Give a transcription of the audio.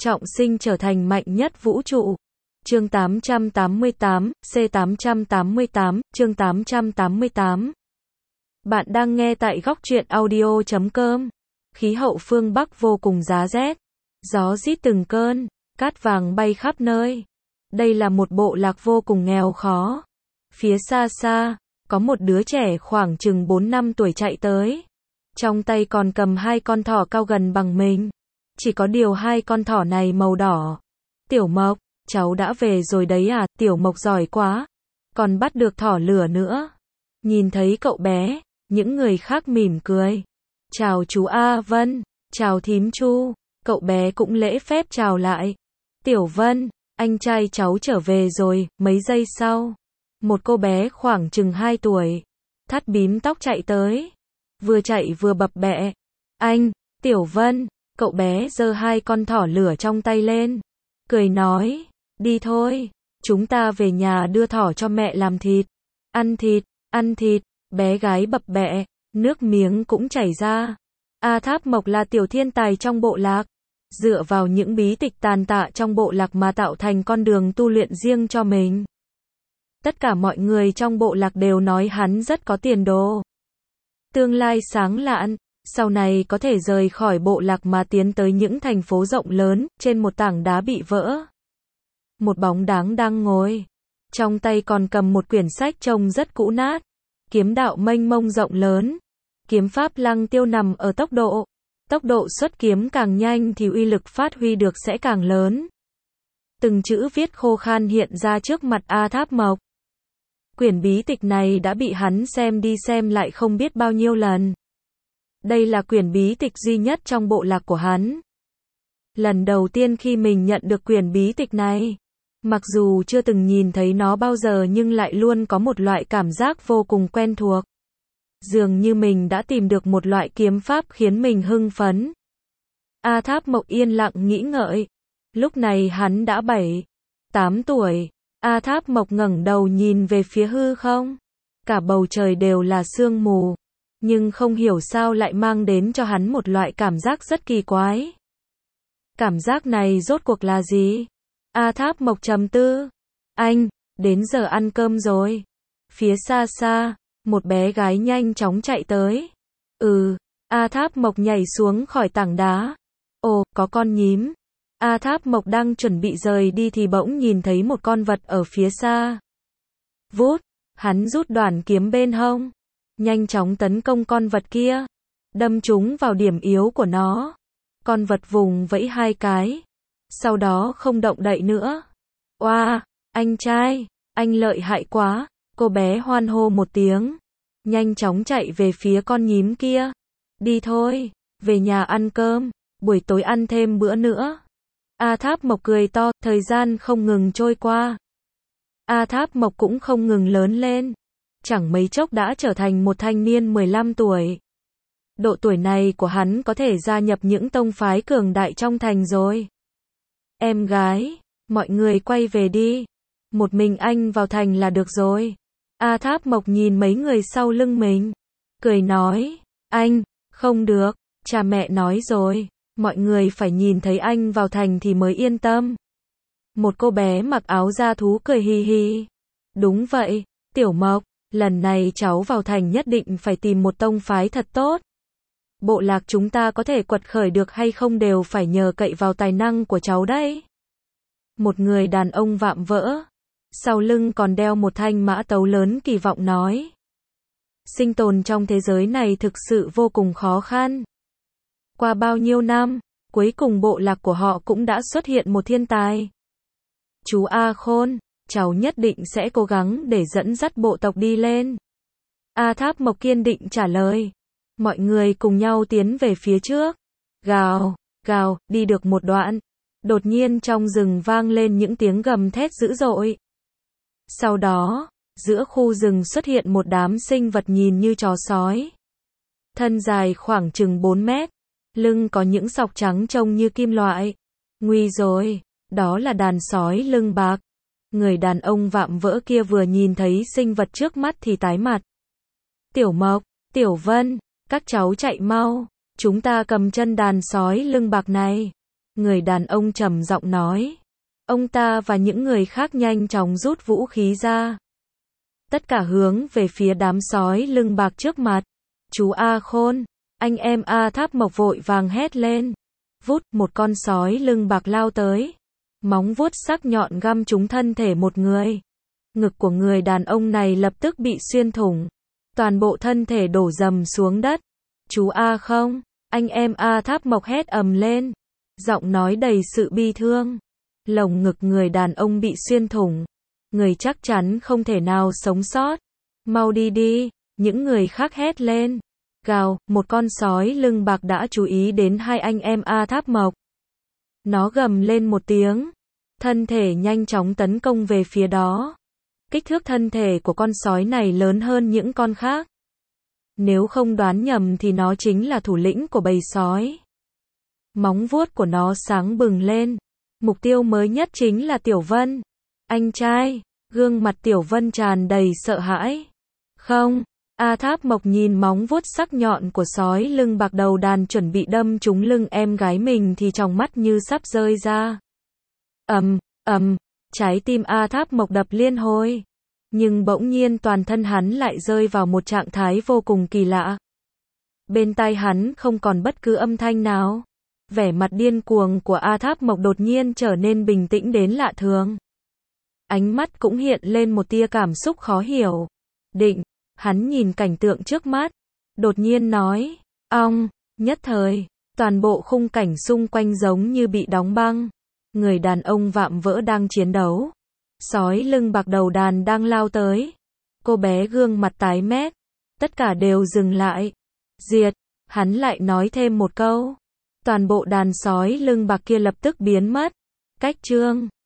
trọng sinh trở thành mạnh nhất vũ trụ. Chương 888, C888, chương 888. Bạn đang nghe tại góc truyện audio.com. Khí hậu phương Bắc vô cùng giá rét. Gió rít từng cơn, cát vàng bay khắp nơi. Đây là một bộ lạc vô cùng nghèo khó. Phía xa xa, có một đứa trẻ khoảng chừng 4 năm tuổi chạy tới. Trong tay còn cầm 2 con thỏ cao gần bằng mình. Chỉ có điều 2 con thỏ này màu đỏ. Tiểu Mộc, cháu đã về rồi đấy à? Tiểu Mộc giỏi quá. Còn bắt được thỏ lửa nữa. Nhìn thấy cậu bé, những người khác mỉm cười. Chào chú A Vân, chào thím Chu. Cậu bé cũng lễ phép chào lại. Tiểu Vân, anh trai cháu trở về rồi. Mấy giây sau, một cô bé khoảng chừng 2 tuổi, thắt bím tóc chạy tới. Vừa chạy vừa bập bẹ. Anh, Tiểu Vân. Cậu bé giơ 2 con thỏ lửa trong tay lên, cười nói, đi thôi, chúng ta về nhà đưa thỏ cho mẹ làm thịt. Ăn thịt, bé gái bập bẹ, nước miếng cũng chảy ra. A Tháp Mộc là tiểu thiên tài trong bộ lạc, dựa vào những bí tịch tàn tạ trong bộ lạc mà tạo thành con đường tu luyện riêng cho mình. Tất cả mọi người trong bộ lạc đều nói hắn rất có tiền đồ. Tương lai sáng lạn. Sau này có thể rời khỏi bộ lạc mà tiến tới những thành phố rộng lớn, trên một tảng đá bị vỡ. Một bóng dáng đang ngồi. Trong tay còn cầm một quyển sách trông rất cũ nát. Kiếm đạo mênh mông rộng lớn. Kiếm pháp Lăng Tiêu nằm ở tốc độ. Tốc độ xuất kiếm càng nhanh thì uy lực phát huy được sẽ càng lớn. Từng chữ viết khô khan hiện ra trước mặt A Tháp Mộc. Quyển bí tịch này đã bị hắn xem đi xem lại không biết bao nhiêu lần. Đây là quyển bí tịch duy nhất trong bộ lạc của hắn. Lần đầu tiên khi mình nhận được quyển bí tịch này, mặc dù chưa từng nhìn thấy nó bao giờ nhưng lại luôn có một loại cảm giác vô cùng quen thuộc. Dường như mình đã tìm được một loại kiếm pháp khiến mình hưng phấn. A Tháp Mộc yên lặng nghĩ ngợi. Lúc này hắn đã 7, 8 tuổi. A Tháp Mộc ngẩng đầu nhìn về phía hư không. Cả bầu trời đều là sương mù. Nhưng không hiểu sao lại mang đến cho hắn một loại cảm giác rất kỳ quái. Cảm giác này rốt cuộc là gì? A Tháp Mộc trầm tư. Anh, đến giờ ăn cơm rồi. Phía xa xa, một bé gái nhanh chóng chạy tới. A Tháp Mộc nhảy xuống khỏi tảng đá. Ồ, có con nhím. A Tháp Mộc đang chuẩn bị rời đi thì bỗng nhìn thấy một con vật ở phía xa. Vút, hắn rút đoạn kiếm bên hông. Nhanh chóng tấn công con vật kia, đâm trúng vào điểm yếu của nó. Con vật vùng vẫy 2 cái, sau đó không động đậy nữa. Oa, anh trai, anh lợi hại quá. Cô bé hoan hô một tiếng, nhanh chóng chạy về phía con nhím kia. Đi thôi, về nhà ăn cơm, buổi tối ăn thêm bữa nữa. A Tháp Mộc cười to, thời gian không ngừng trôi qua. A Tháp Mộc cũng không ngừng lớn lên. Chẳng mấy chốc đã trở thành một thanh niên 15 tuổi. Độ tuổi này của hắn có thể gia nhập những tông phái cường đại trong thành rồi. Em gái, mọi người quay về đi. Một mình anh vào thành là được rồi. A Tháp Mộc nhìn mấy người sau lưng mình, cười nói, anh, không được, cha mẹ nói rồi, mọi người phải nhìn thấy anh vào thành thì mới yên tâm. Một cô bé mặc áo da thú cười hì hì. Đúng vậy, Tiểu Mộc. Lần này cháu vào thành nhất định phải tìm một tông phái thật tốt. Bộ lạc chúng ta có thể quật khởi được hay không đều phải nhờ cậy vào tài năng của cháu đấy. Một người đàn ông vạm vỡ, sau lưng còn đeo một thanh mã tấu lớn kỳ vọng nói. Sinh tồn trong thế giới này thực sự vô cùng khó khăn. Qua bao nhiêu năm, cuối cùng bộ lạc của họ cũng đã xuất hiện một thiên tài. Chú A Khôn, cháu nhất định sẽ cố gắng để dẫn dắt bộ tộc đi lên. A Tháp Mộc kiên định trả lời. Mọi người cùng nhau tiến về phía trước. Gào, gào, đi được một đoạn. Đột nhiên trong rừng vang lên những tiếng gầm thét dữ dội. Sau đó, giữa khu rừng xuất hiện một đám sinh vật nhìn như chó sói. Thân dài khoảng chừng 4 mét. Lưng có những sọc trắng trông như kim loại. Nguy rồi, đó là đàn sói lưng bạc. Người đàn ông vạm vỡ kia vừa nhìn thấy sinh vật trước mắt thì tái mặt. Tiểu Mộc, Tiểu Vân, các cháu chạy mau, chúng ta cầm chân đàn sói lưng bạc này. Người đàn ông trầm giọng nói. Ông ta và những người khác nhanh chóng rút vũ khí ra. Tất cả hướng về phía đám sói lưng bạc trước mặt. Chú A Khôn, anh em A Tháp Mộc vội vàng hét lên. Vút, một con sói lưng bạc lao tới. Móng vuốt sắc nhọn găm trúng thân thể một người. Ngực của người đàn ông này lập tức bị xuyên thủng. Toàn bộ thân thể đổ rầm xuống đất. Chú A không, anh em A Tháp Mộc hét ầm lên. Giọng nói đầy sự bi thương. Lồng ngực người đàn ông bị xuyên thủng. Người chắc chắn không thể nào sống sót. Mau đi đi, những người khác hét lên. Gào, một con sói lưng bạc đã chú ý đến hai anh em A Tháp Mộc. Nó gầm lên một tiếng. Thân thể nhanh chóng tấn công về phía đó. Kích thước thân thể của con sói này lớn hơn những con khác. Nếu không đoán nhầm thì nó chính là thủ lĩnh của bầy sói. Móng vuốt của nó sáng bừng lên. Mục tiêu mới nhất chính là Tiểu Vân. Anh trai, gương mặt Tiểu Vân tràn đầy sợ hãi. Không, A Tháp Mộc nhìn móng vuốt sắc nhọn của sói lưng bạc đầu đàn chuẩn bị đâm trúng lưng em gái mình thì tròng mắt như sắp rơi ra. Trái tim A Tháp Mộc đập liên hồi. Nhưng bỗng nhiên toàn thân hắn lại rơi vào một trạng thái vô cùng kỳ lạ. Bên tai hắn không còn bất cứ âm thanh nào. Vẻ mặt điên cuồng của A Tháp Mộc đột nhiên trở nên bình tĩnh đến lạ thường. Ánh mắt cũng hiện lên một tia cảm xúc khó hiểu. Hắn nhìn cảnh tượng trước mắt. Đột nhiên nói, ong, nhất thời, toàn bộ khung cảnh xung quanh giống như bị đóng băng. Người đàn ông vạm vỡ đang chiến đấu. Sói lưng bạc đầu đàn đang lao tới. Cô bé gương mặt tái mét. Tất cả đều dừng lại. Diệt, hắn lại nói thêm một câu. Toàn bộ đàn sói lưng bạc kia lập tức biến mất. Cách chương